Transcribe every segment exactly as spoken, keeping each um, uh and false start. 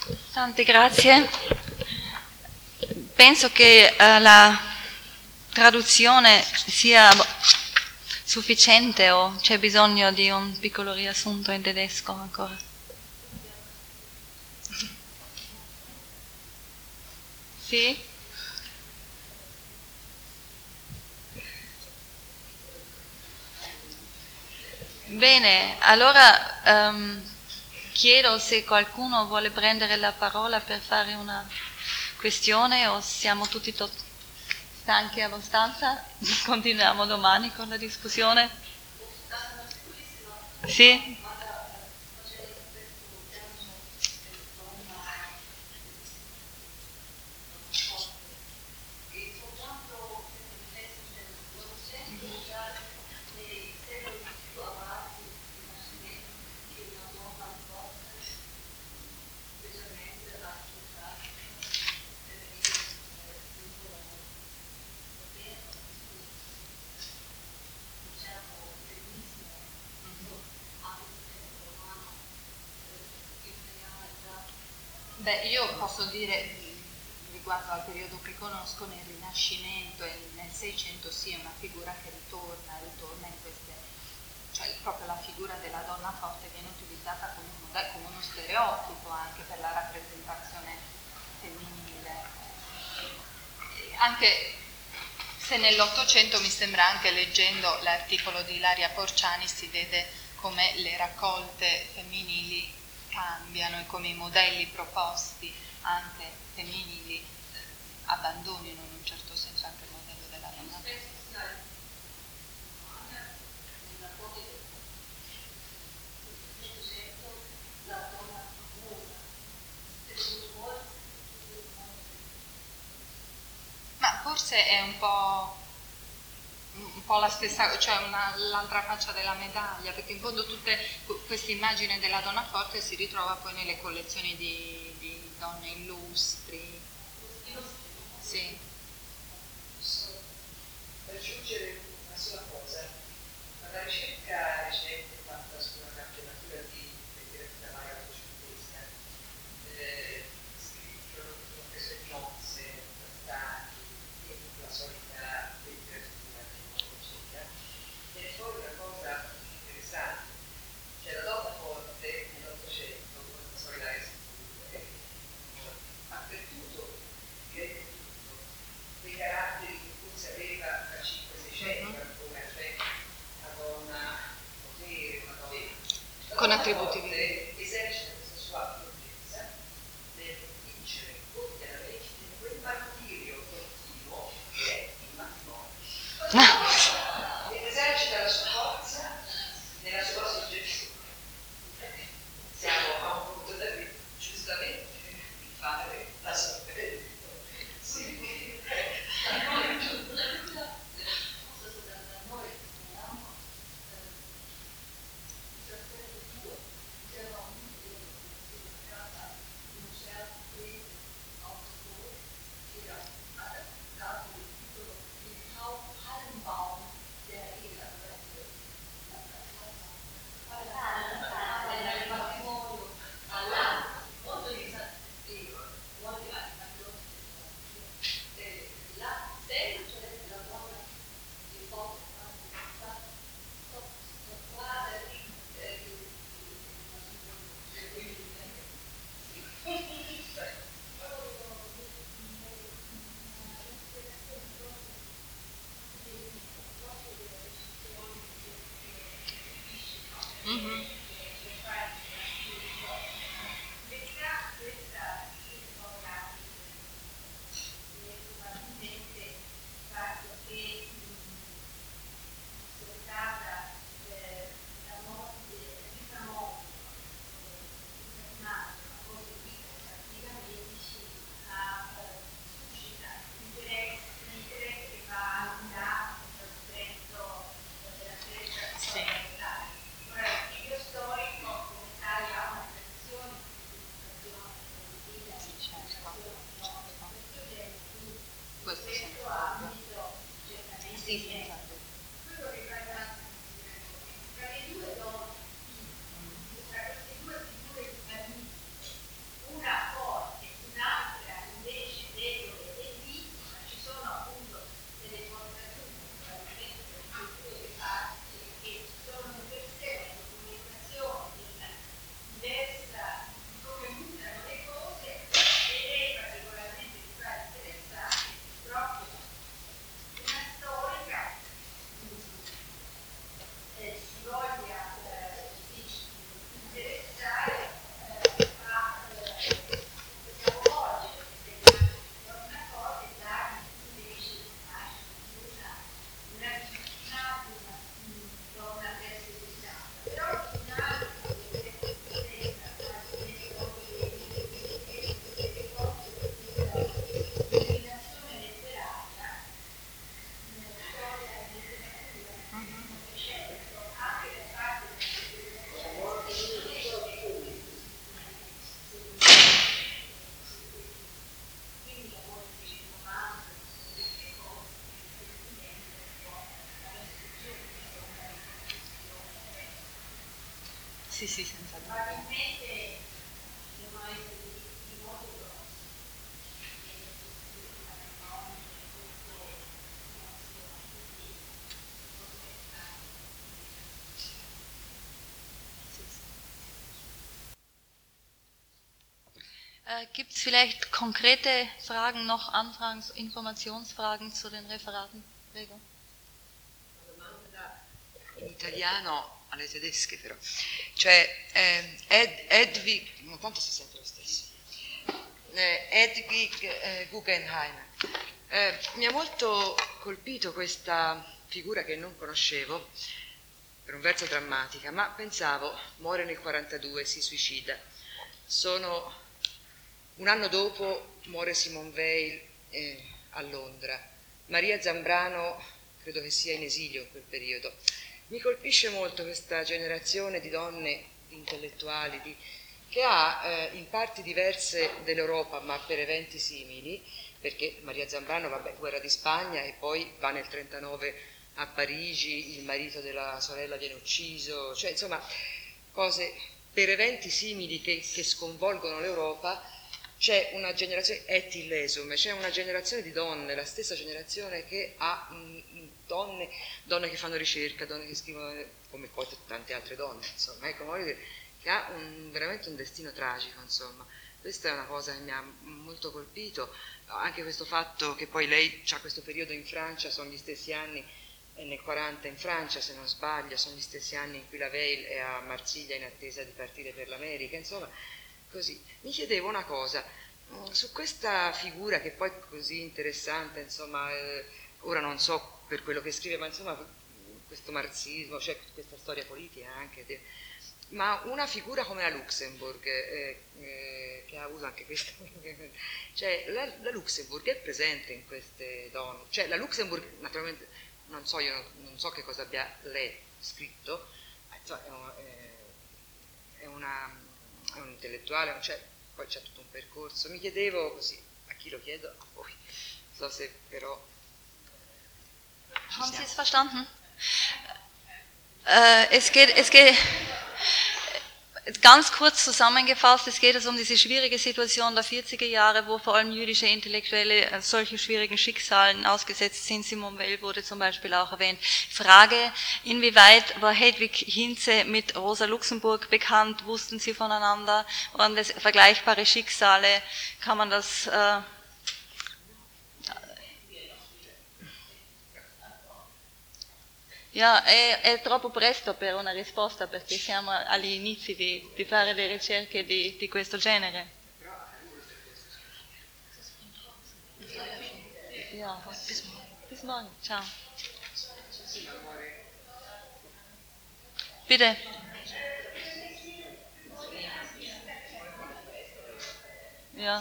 Tante grazie. Penso che uh, la traduzione sia sufficiente o c'è bisogno di un piccolo riassunto in tedesco ancora? Sì? Bene, allora um, chiedo se qualcuno vuole prendere la parola per fare una questione o siamo tutti to- stanchi abbastanza? Continuiamo domani con la discussione? Sì? Beh, io posso dire, riguardo al periodo che conosco, nel Rinascimento e nel Seicento sia una figura che ritorna, ritorna in queste, cioè proprio la figura della donna forte viene utilizzata come, un, come uno stereotipo anche per la rappresentazione femminile. Anche se nell'Ottocento mi sembra, anche leggendo l'articolo di Ilaria Porciani, si vede come le raccolte femminili cambiano e come i modelli proposti anche femminili eh, abbandonino in un certo senso anche il modello della donna. Ma forse è un po', un po' la stessa, cioè una, l'altra faccia della medaglia, perché in fondo tutte questa immagine della donna forte si ritrova poi nelle collezioni di, di donne illustri. Sì. Per aggiungere una sola cosa, alla ricerca recente fatta sulla campionatura di letteratura varia ottocentesca, eh, scritto in occasione di nozze, trattati e la solita letteratura tecnologica, viene fuori una cosa interessante, cioè la donna forte nell'Ottocento, con la solita esclusione, ma per tutto, direi per tutto, dei caratteri che forse aveva da cinque seicento ancora, cioè una donna Sì, sì, senza dubbio. Probabilmente devono essere diritti molto grossi. Äh, Gibt es vielleicht konkrete Fragen, noch Anfragen, Informationsfragen zu den Referaten? Prego. Una domanda in italiano alle tedesche però. Cioè, eh, Ed, Edwig, ma tanto si sente lo stesso, eh, Edwig eh, Guggenheim. Eh, mi ha molto colpito questa figura che non conoscevo, per un verso drammatica, ma pensavo, muore nel quarantadue, si suicida. Sono un anno dopo muore Simone Weil eh, a Londra. Maria Zambrano credo che sia in esilio in quel periodo. Mi colpisce molto questa generazione di donne, di intellettuali, di, che ha eh, in parti diverse dell'Europa, ma per eventi simili, perché Maria Zambrano, vabbè, guerra di Spagna, e poi va nel trentanove a Parigi, il marito della sorella viene ucciso, cioè insomma cose per eventi simili che, che sconvolgono l'Europa. C'è una generazione, Etty Lesum, c'è una generazione di donne, la stessa generazione che ha mh, donne, donne che fanno ricerca, donne che scrivono, come poi tante altre donne, insomma, ecco, che ha un, veramente un destino tragico, insomma. Questa è una cosa che mi ha molto colpito, anche questo fatto che poi lei ha questo periodo in Francia, sono gli stessi anni, è nel quaranta in Francia se non sbaglio, sono gli stessi anni in cui la Weil è a Marsiglia in attesa di partire per l'America, insomma. Così, mi chiedevo una cosa, su questa figura che poi è così interessante, insomma, eh, ora non so per quello che scrive, ma insomma questo marxismo, cioè questa storia politica anche, de, ma una figura come la Luxemburg, eh, eh, che ha avuto anche questa, cioè la, la Luxemburg è presente in queste donne, cioè la Luxemburg naturalmente, non so, io non, non so che cosa abbia lei scritto, ma insomma, è, un, è una... è un intellettuale, cioè, poi c'è tutto un percorso. Mi chiedevo così, a chi lo chiedo? A voi. Non so se però... Haben Sie es verstanden? Äh, es geht, es geht, ganz kurz zusammengefasst, es geht es um diese schwierige Situation der vierziger Jahre, wo vor allem jüdische Intellektuelle solche schwierigen Schicksalen ausgesetzt sind. Simone Weil wurde zum Beispiel auch erwähnt. Frage, inwieweit war Hedwig Hinze mit Rosa Luxemburg bekannt? Wussten sie voneinander? Waren das vergleichbare Schicksale? Kann man das... Äh, Ja, è, è troppo presto per una risposta perché siamo agli inizi di, di fare le ricerche di, di questo genere. Ja, bis, bis morgen. Ciao. Bitte. Ja.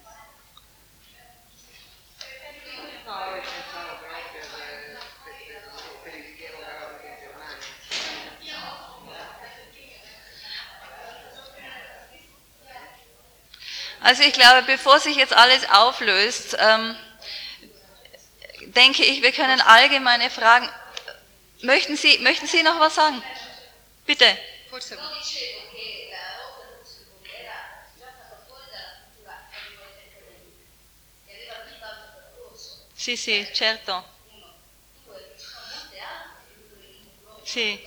Also ich glaube, bevor sich jetzt alles auflöst, ähm, denke ich, wir können allgemeine Fragen... Möchten Sie, möchten Sie noch was sagen? Bitte. Forse... Sì, sì, certo. Sì.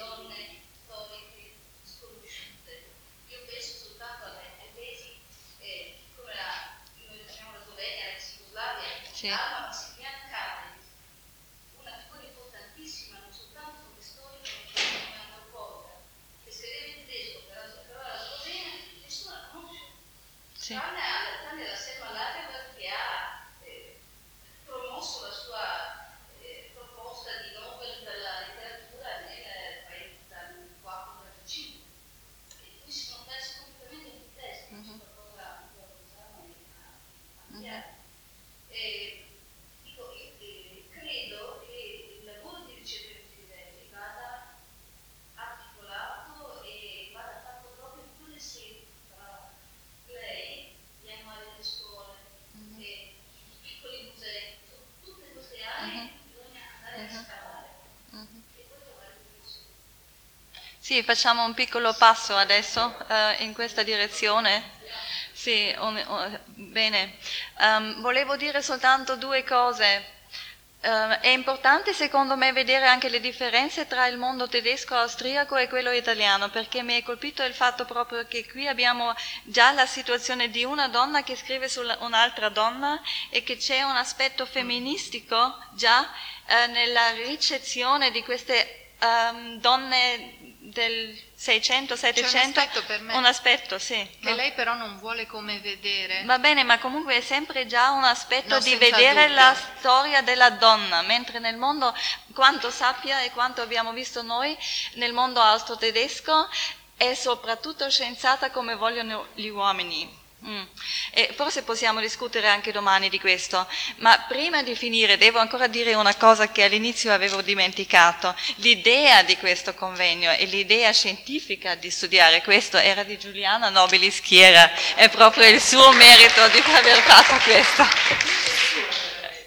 Sì. Una figura importantissima non soltanto come storica ma come antropologa, che scriveva in tedesco, però la Slovenia nessuno la conosce. Sì. Tranne la Selma Lagerberg che ha eh, promosso la sua eh, proposta di Nobel per la letteratura nel quarantaquattro quarantacinque. E qui si sono persi completamente il testo, mm-hmm. Questa cosa un po' cambiare. Eh, dico, eh, credo che il lavoro di ricerca di Fedeli vada articolato e vada fatto proprio in quelle sedi tra lei, gli annuali delle scuole, mm-hmm. e i piccoli musei, tutte queste aree Sì, facciamo un piccolo passo adesso uh, in questa direzione. Sì, um, uh, bene. Um, volevo dire soltanto due cose. Uh, è importante secondo me vedere anche le differenze tra il mondo tedesco austriaco e quello italiano, perché mi è colpito il fatto proprio che qui abbiamo già la situazione di una donna che scrive su un'altra donna e che c'è un aspetto femministico già uh, nella ricezione di queste um, donne del seicento settecento. C'è un aspetto per me un aspetto, sì, che no? lei però non vuole come vedere. Va bene, ma comunque è sempre già un aspetto No, di senza vedere dubbio. la storia della donna, mentre nel mondo, quanto sappia e quanto abbiamo visto noi, nel mondo austro-tedesco è soprattutto scienziata come vogliono gli uomini. Mm. E forse possiamo discutere anche domani di questo, ma prima di finire devo ancora dire una cosa che all'inizio avevo dimenticato. L'idea di questo convegno e l'idea scientifica di studiare questo era di Giuliana Nobili Schiera, è proprio il suo merito di aver fatto questo.